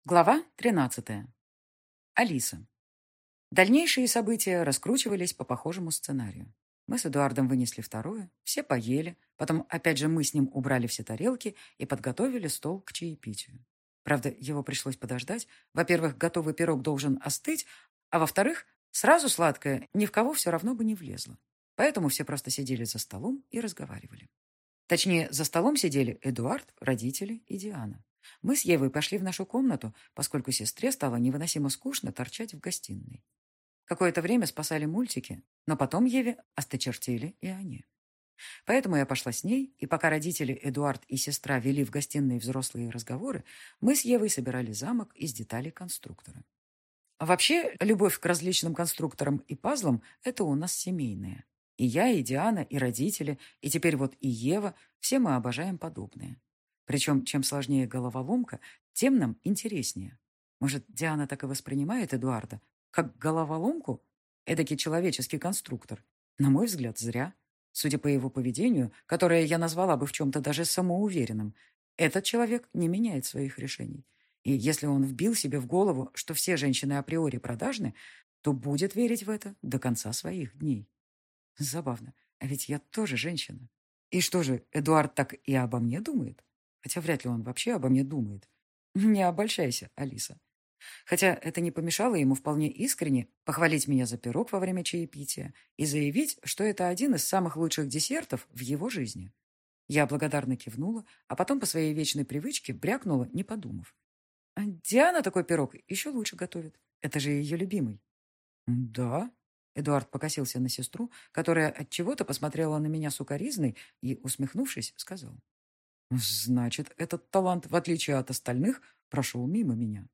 Глава 13. Алиса. Дальнейшие события раскручивались по похожему сценарию. Мы с Эдуардом вынесли второе, все поели, потом опять же мы с ним убрали все тарелки и подготовили стол к чаепитию. Правда, его пришлось подождать. Во-первых, готовый пирог должен остыть, а во-вторых, сразу сладкое ни в кого все равно бы не влезло. Поэтому все просто сидели за столом и разговаривали. Точнее, за столом сидели Эдуард, родители и Диана. Мы с Евой пошли в нашу комнату, поскольку сестре стало невыносимо скучно торчать в гостиной. Какое-то время спасали мультики, но потом Еве осточертели и они. Поэтому я пошла с ней, и пока родители Эдуард и сестра вели в гостиной взрослые разговоры, мы с Евой собирали замок из деталей конструктора. А вообще, любовь к различным конструкторам и пазлам– это у нас семейная. И я, и Диана, и родители, и теперь вот и Ева, все мы обожаем подобное. Причем, чем сложнее головоломка, тем нам интереснее. Может, Диана так и воспринимает Эдуарда, как головоломку? Эдакий человеческий конструктор. На мой взгляд, зря. Судя по его поведению, которое я назвала бы в чем-то даже самоуверенным, этот человек не меняет своих решений. И если он вбил себе в голову, что все женщины априори продажны, то будет верить в это до конца своих дней. Забавно, а ведь я тоже женщина. И что же, Эдуард так и обо мне думает? Хотя вряд ли он вообще обо мне думает. Не обольщайся, Алиса. Хотя это не помешало ему вполне искренне похвалить меня за пирог во время чаепития и заявить, что это один из самых лучших десертов в его жизни. Я благодарно кивнула, а потом по своей вечной привычке брякнула, не подумав. «А Диана такой пирог еще лучше готовит. Это же ее любимый». «Да?» Эдуард покосился на сестру, которая от чего-то посмотрела на меня сукоризной и, усмехнувшись, сказал. «Значит, этот талант, в отличие от остальных, прошел мимо меня».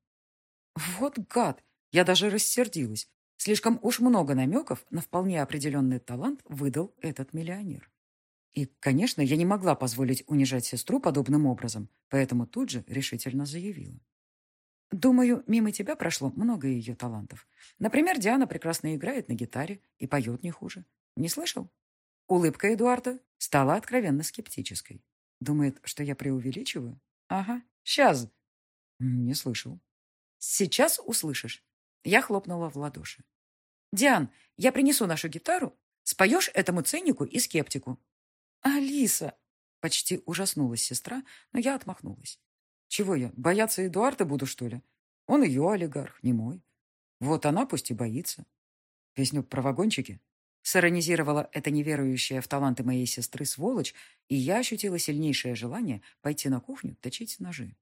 Вот гад! Я даже рассердилась. Слишком уж много намеков на вполне определенный талант выдал этот миллионер. И, конечно, я не могла позволить унижать сестру подобным образом, поэтому тут же решительно заявила. Думаю, мимо тебя прошло много ее талантов. Например, Диана прекрасно играет на гитаре и поет не хуже. Не слышал? Улыбка Эдуарда стала откровенно скептической. Думает, что я преувеличиваю? Ага, сейчас. Не слышал. Сейчас услышишь. Я хлопнула в ладоши. Диан, я принесу нашу гитару. Споешь этому цинику и скептику. Алиса! Почти ужаснулась сестра, но я отмахнулась. Чего я, бояться Эдуарда буду, что ли? Он ее олигарх, не мой. Вот она пусть и боится. Песню про вагончики сиронизировала эта неверующая в таланты моей сестры сволочь, и я ощутила сильнейшее желание пойти на кухню точить ножи.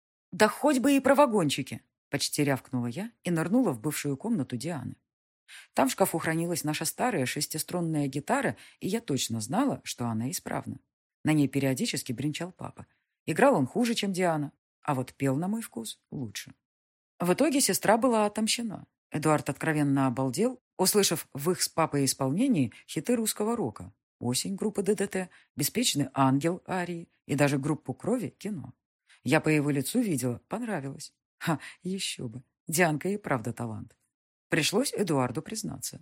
Да хоть бы и про вагончики! Почти рявкнула я и нырнула в бывшую комнату Дианы. Там в шкафу хранилась наша старая шестиструнная гитара, и я точно знала, что она исправна. На ней периодически бренчал папа. Играл он хуже, чем Диана, а вот пел, на мой вкус, лучше. В итоге сестра была отомщена. Эдуард откровенно обалдел, услышав в их с папой исполнении хиты русского рока. «Осень» группы ДДТ, «Беспечный ангел» арии и даже группу «Крови» кино. Я по его лицу видела, понравилось. Ха, еще бы. Дианка и правда талант. Пришлось Эдуарду признаться.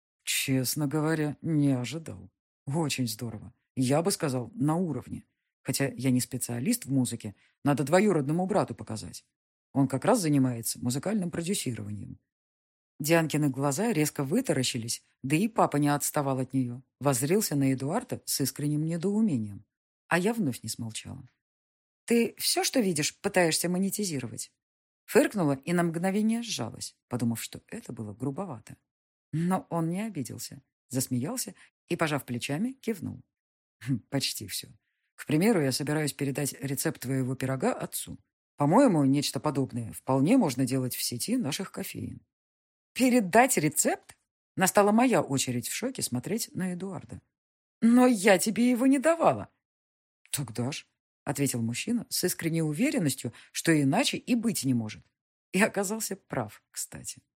Честно говоря, не ожидал. Очень здорово. Я бы сказал, на уровне. Хотя я не специалист в музыке, надо двоюродному брату показать. Он как раз занимается музыкальным продюсированием. Дианкины глаза резко вытаращились, да и папа не отставал от нее. Воззрился на Эдуарда с искренним недоумением. А я вновь не смолчала. «Ты все, что видишь, пытаешься монетизировать?» Фыркнула и на мгновение сжалась, подумав, что это было грубовато. Но он не обиделся, засмеялся и, пожав плечами, кивнул. Почти все. К примеру, я собираюсь передать рецепт твоего пирога отцу. По-моему, нечто подобное вполне можно делать в сети наших кофеин. Передать рецепт? Настала моя очередь в шоке смотреть на Эдуарда. Но я тебе его не давала. Тогда ж, ответил мужчина с искренней уверенностью, что иначе и быть не может. И оказался прав, кстати.